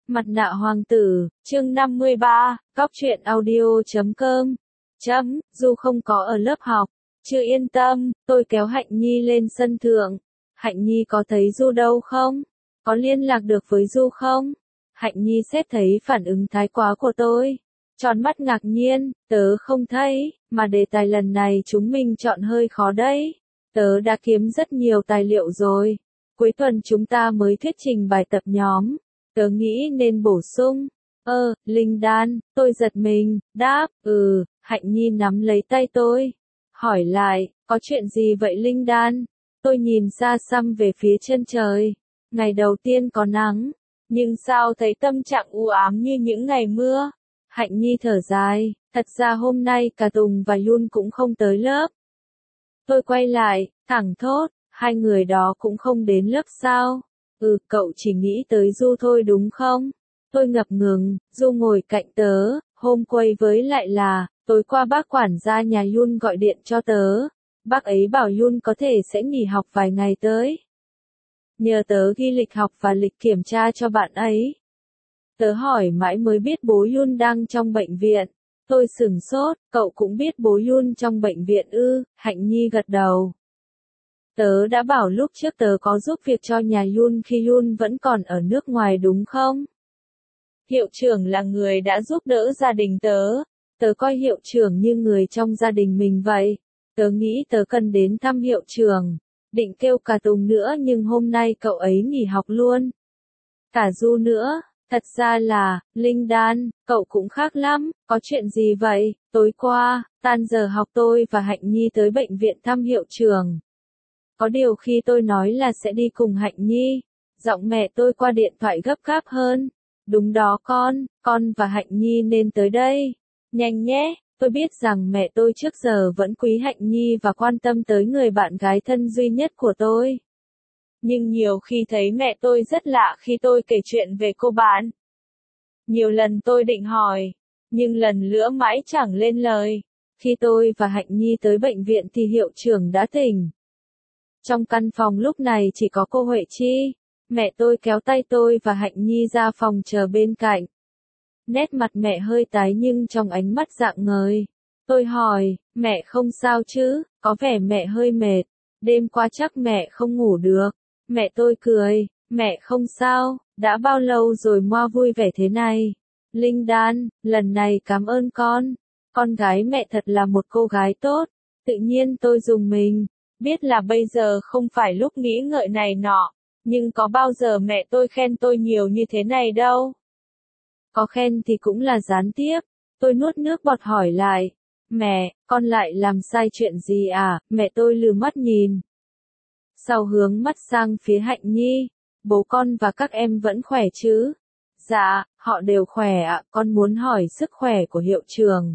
Mặt nạ hoàng tử, chương 53, Cóc truyện audio.com. Du không có ở lớp học. Chưa yên tâm, tôi kéo Hạnh Nhi lên sân thượng. Hạnh Nhi có thấy Du đâu không? Có liên lạc được với Du không? Hạnh Nhi xét thấy phản ứng thái quá của tôi. Tròn mắt ngạc nhiên, tớ không thấy, mà đề tài lần này chúng mình chọn hơi khó đấy. Tớ đã kiếm rất nhiều tài liệu rồi. Cuối tuần chúng ta mới thuyết trình bài tập nhóm. Tớ nghĩ nên bổ sung. Linh đan, tôi giật mình, đáp, Hạnh Nhi nắm lấy tay tôi. Hỏi lại, có chuyện gì vậy Linh đan? Tôi nhìn xa xăm về phía chân trời. Ngày đầu tiên có nắng, nhưng sao thấy tâm trạng u ám như những ngày mưa? Hạnh Nhi thở dài, thật ra hôm nay cả Tùng và Yun cũng không tới lớp. Tôi quay lại, thẳng thốt, hai người đó cũng không đến lớp sao? Cậu chỉ nghĩ tới Du thôi đúng không? Tôi ngập ngừng, Du ngồi cạnh tớ, hôm quay với lại là, tối qua bác quản gia nhà Yun gọi điện cho tớ. Bác ấy bảo Yun có thể sẽ nghỉ học vài ngày tới. Nhờ tớ ghi lịch học và lịch kiểm tra cho bạn ấy. Tớ hỏi mãi mới biết bố Yun đang trong bệnh viện. Tôi sửng sốt, cậu cũng biết bố Yun trong bệnh viện ư? Hạnh Nhi gật đầu. Tớ đã bảo lúc trước tớ có giúp việc cho nhà Yun khi Yun vẫn còn ở nước ngoài đúng không? Hiệu trưởng là người đã giúp đỡ gia đình tớ. Tớ coi hiệu trưởng như người trong gia đình mình vậy. Tớ nghĩ tớ cần đến thăm hiệu trưởng. Định kêu cả Tùng nữa nhưng hôm nay cậu ấy nghỉ học luôn. Cả Du nữa. Thật ra là, Linh đan, cậu cũng khác lắm, có chuyện gì vậy? Tối qua, tan giờ học tôi và Hạnh Nhi tới bệnh viện thăm hiệu trưởng. Có điều khi tôi nói là sẽ đi cùng Hạnh Nhi, giọng mẹ tôi qua điện thoại gấp gáp hơn. Đúng đó con và Hạnh Nhi nên tới đây. Nhanh nhé, tôi biết rằng mẹ tôi trước giờ vẫn quý Hạnh Nhi và quan tâm tới người bạn gái thân duy nhất của tôi. Nhưng nhiều khi thấy mẹ tôi rất lạ khi tôi kể chuyện về cô bạn. Nhiều lần tôi định hỏi, nhưng lần nữa mãi chẳng lên lời. Khi tôi và Hạnh Nhi tới bệnh viện thì hiệu trưởng đã tỉnh. Trong căn phòng lúc này chỉ có cô Huệ Chi. Mẹ tôi kéo tay tôi và Hạnh Nhi ra phòng chờ bên cạnh. Nét mặt mẹ hơi tái nhưng trong ánh mắt rạng ngời. Tôi hỏi, mẹ không sao chứ? Có vẻ mẹ hơi mệt. Đêm qua chắc mẹ không ngủ được. Mẹ tôi cười, mẹ không sao, đã bao lâu rồi Moa vui vẻ thế này. Linh đan, lần này cảm ơn con gái mẹ thật là một cô gái tốt. Tự nhiên tôi rùng mình, biết là bây giờ không phải lúc nghĩ ngợi này nọ, nhưng có bao giờ mẹ tôi khen tôi nhiều như thế này đâu. Có khen thì cũng là gián tiếp, tôi nuốt nước bọt hỏi lại, mẹ, con lại làm sai chuyện gì à? Mẹ tôi lừ mắt nhìn. Sau hướng mắt sang phía Hạnh Nhi, bố con và các em vẫn khỏe chứ? Dạ, họ đều khỏe ạ, con muốn hỏi sức khỏe của hiệu trưởng.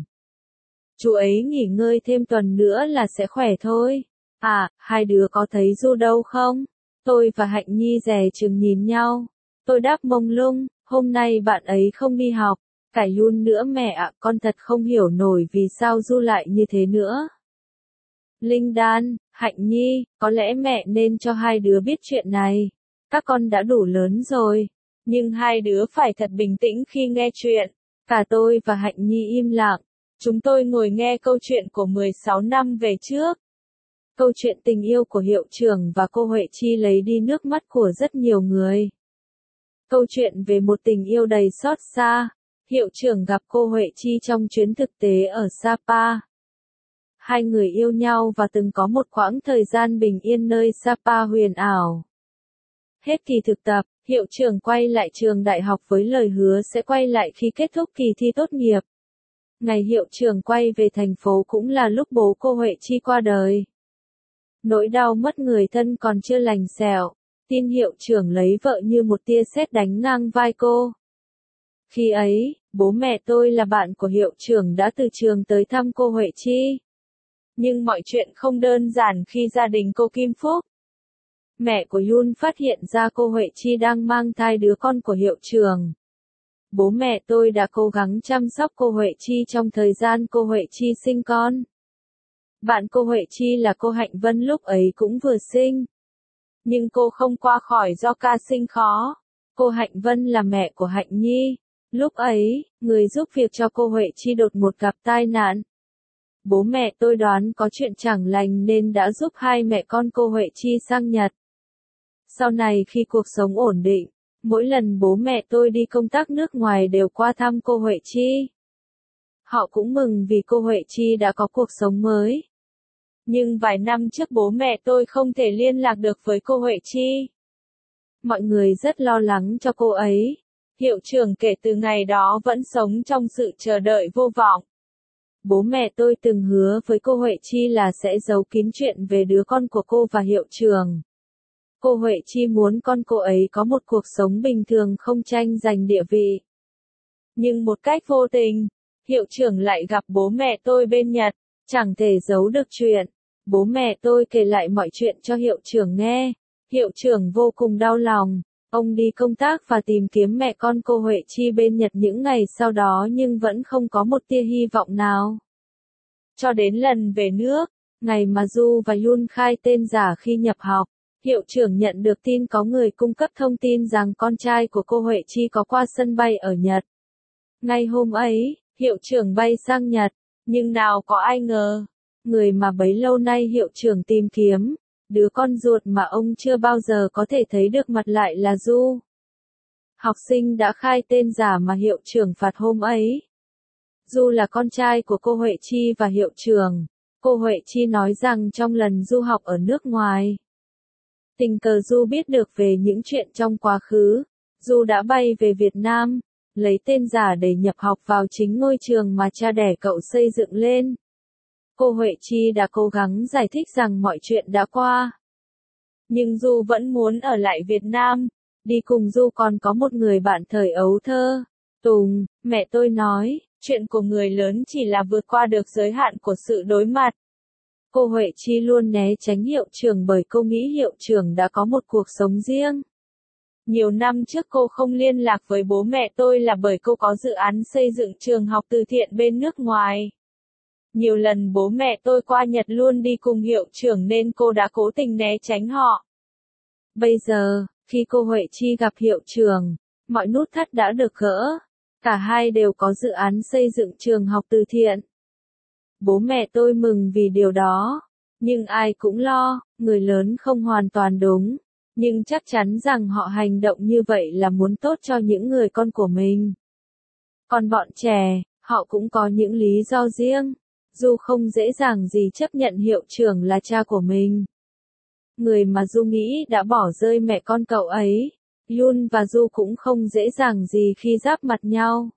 Chú ấy nghỉ ngơi thêm tuần nữa là sẽ khỏe thôi. À, hai đứa có thấy Du đâu không? Tôi và Hạnh Nhi dè chừng nhìn nhau. Tôi đáp mông lung, hôm nay bạn ấy không đi học. Cả Yun nữa mẹ ạ, con thật không hiểu nổi vì sao Du lại như thế nữa. Linh đan, Hạnh Nhi, có lẽ mẹ nên cho hai đứa biết chuyện này. Các con đã đủ lớn rồi. Nhưng hai đứa phải thật bình tĩnh khi nghe chuyện. Cả tôi và Hạnh Nhi im lặng. Chúng tôi ngồi nghe câu chuyện của 16 năm về trước. Câu chuyện tình yêu của hiệu trưởng và cô Huệ Chi lấy đi nước mắt của rất nhiều người. Câu chuyện về một tình yêu đầy xót xa. Hiệu trưởng gặp cô Huệ Chi trong chuyến thực tế ở Sapa. Hai người yêu nhau và từng có một quãng thời gian bình yên nơi Sapa huyền ảo. Hết kỳ thực tập, hiệu trưởng quay lại trường đại học với lời hứa sẽ quay lại khi kết thúc kỳ thi tốt nghiệp. Ngày hiệu trưởng quay về thành phố cũng là lúc bố cô Huệ Chi qua đời. Nỗi đau mất người thân còn chưa lành xẹo, tin hiệu trưởng lấy vợ như một tia sét đánh ngang vai cô. Khi ấy, bố mẹ tôi là bạn của hiệu trưởng đã từ trường tới thăm cô Huệ Chi. Nhưng mọi chuyện không đơn giản khi gia đình cô Kim Phúc. Mẹ của Yun phát hiện ra cô Huệ Chi đang mang thai đứa con của hiệu trưởng. Bố mẹ tôi đã cố gắng chăm sóc cô Huệ Chi trong thời gian cô Huệ Chi sinh con. Bạn cô Huệ Chi là cô Hạnh Vân lúc ấy cũng vừa sinh. Nhưng cô không qua khỏi do ca sinh khó. Cô Hạnh Vân là mẹ của Hạnh Nhi. Lúc ấy, người giúp việc cho cô Huệ Chi đột ngột gặp tai nạn. Bố mẹ tôi đoán có chuyện chẳng lành nên đã giúp hai mẹ con cô Huệ Chi sang Nhật. Sau này khi cuộc sống ổn định, mỗi lần bố mẹ tôi đi công tác nước ngoài đều qua thăm cô Huệ Chi. Họ cũng mừng vì cô Huệ Chi đã có cuộc sống mới. Nhưng vài năm trước bố mẹ tôi không thể liên lạc được với cô Huệ Chi. Mọi người rất lo lắng cho cô ấy. Hiệu trưởng kể từ ngày đó vẫn sống trong sự chờ đợi vô vọng. Bố mẹ tôi từng hứa với cô Huệ Chi là sẽ giấu kín chuyện về đứa con của cô và hiệu trưởng. Cô Huệ Chi muốn con cô ấy có một cuộc sống bình thường không tranh giành địa vị. Nhưng một cách vô tình, hiệu trưởng lại gặp bố mẹ tôi bên Nhật, chẳng thể giấu được chuyện. Bố mẹ tôi kể lại mọi chuyện cho hiệu trưởng nghe. Hiệu trưởng vô cùng đau lòng. Ông đi công tác và tìm kiếm mẹ con cô Huệ Chi bên Nhật những ngày sau đó nhưng vẫn không có một tia hy vọng nào. Cho đến lần về nước, ngày mà Du và Yun khai tên giả khi nhập học, hiệu trưởng nhận được tin có người cung cấp thông tin rằng con trai của cô Huệ Chi có qua sân bay ở Nhật. Ngay hôm ấy, hiệu trưởng bay sang Nhật, nhưng nào có ai ngờ, người mà bấy lâu nay hiệu trưởng tìm kiếm, đứa con ruột mà ông chưa bao giờ có thể thấy được mặt lại là Du. Học sinh đã khai tên giả mà hiệu trưởng phạt hôm ấy. Du là con trai của cô Huệ Chi và hiệu trưởng. Cô Huệ Chi nói rằng trong lần Du học ở nước ngoài, tình cờ Du biết được về những chuyện trong quá khứ. Du đã bay về Việt Nam, lấy tên giả để nhập học vào chính ngôi trường mà cha đẻ cậu xây dựng lên. Cô Huệ Chi đã cố gắng giải thích rằng mọi chuyện đã qua. Nhưng Du vẫn muốn ở lại Việt Nam. Đi cùng Du còn có một người bạn thời ấu thơ, Tùng. Mẹ tôi nói, chuyện của người lớn chỉ là vượt qua được giới hạn của sự đối mặt. Cô Huệ Chi luôn né tránh hiệu trưởng bởi cô nghĩ hiệu trưởng đã có một cuộc sống riêng. Nhiều năm trước cô không liên lạc với bố mẹ tôi là bởi cô có dự án xây dựng trường học từ thiện bên nước ngoài. Nhiều lần bố mẹ tôi qua Nhật luôn đi cùng hiệu trưởng nên cô đã cố tình né tránh họ. Bây giờ, khi cô Huệ Chi gặp hiệu trưởng, mọi nút thắt đã được gỡ. Cả hai đều có dự án xây dựng trường học từ thiện. Bố mẹ tôi mừng vì điều đó. Nhưng ai cũng lo, người lớn không hoàn toàn đúng. Nhưng chắc chắn rằng họ hành động như vậy là muốn tốt cho những người con của mình. Còn bọn trẻ, họ cũng có những lý do riêng. Du không dễ dàng gì chấp nhận hiệu trưởng là cha của mình. Người mà Du nghĩ đã bỏ rơi mẹ con cậu ấy. Yun và Du cũng không dễ dàng gì khi giáp mặt nhau.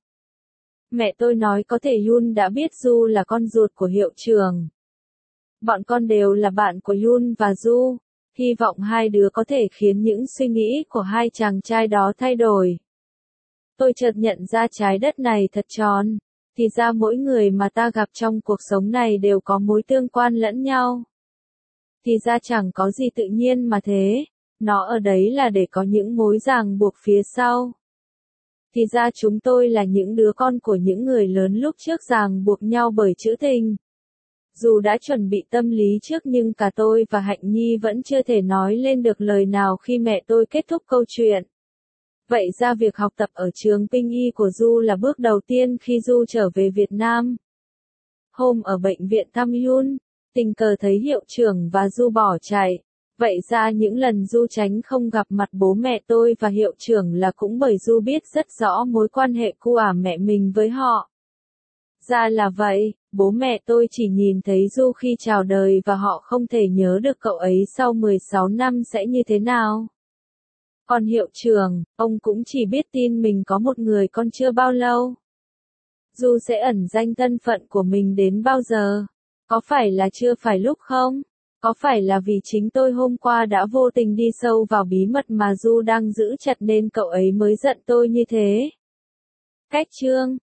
Mẹ tôi nói có thể Yun đã biết Du là con ruột của hiệu trưởng. Bọn con đều là bạn của Yun và Du. Hy vọng hai đứa có thể khiến những suy nghĩ của hai chàng trai đó thay đổi. Tôi chợt nhận ra trái đất này thật tròn. Thì ra mỗi người mà ta gặp trong cuộc sống này đều có mối tương quan lẫn nhau. Thì ra chẳng có gì tự nhiên mà thế. Nó ở đấy là để có những mối ràng buộc phía sau. Thì ra chúng tôi là những đứa con của những người lớn lúc trước ràng buộc nhau bởi chữ tình. Dù đã chuẩn bị tâm lý trước nhưng cả tôi và Hạnh Nhi vẫn chưa thể nói lên được lời nào khi mẹ tôi kết thúc câu chuyện. Vậy ra việc học tập ở trường Pinh Y của Du là bước đầu tiên khi Du trở về Việt Nam. Hôm ở bệnh viện thăm Yun, tình cờ thấy hiệu trưởng và Du bỏ chạy. Vậy ra những lần Du tránh không gặp mặt bố mẹ tôi và hiệu trưởng là cũng bởi Du biết rất rõ mối quan hệ của mẹ mình với họ. Ra là vậy, bố mẹ tôi chỉ nhìn thấy Du khi chào đời và họ không thể nhớ được cậu ấy sau 16 năm sẽ như thế nào. Còn hiệu trưởng, ông cũng chỉ biết tin mình có một người con chưa bao lâu. Du sẽ ẩn danh thân phận của mình đến bao giờ? Có phải là chưa phải lúc không? Có phải là vì chính tôi hôm qua đã vô tình đi sâu vào bí mật mà Du đang giữ chặt nên cậu ấy mới giận tôi như thế? Cách chương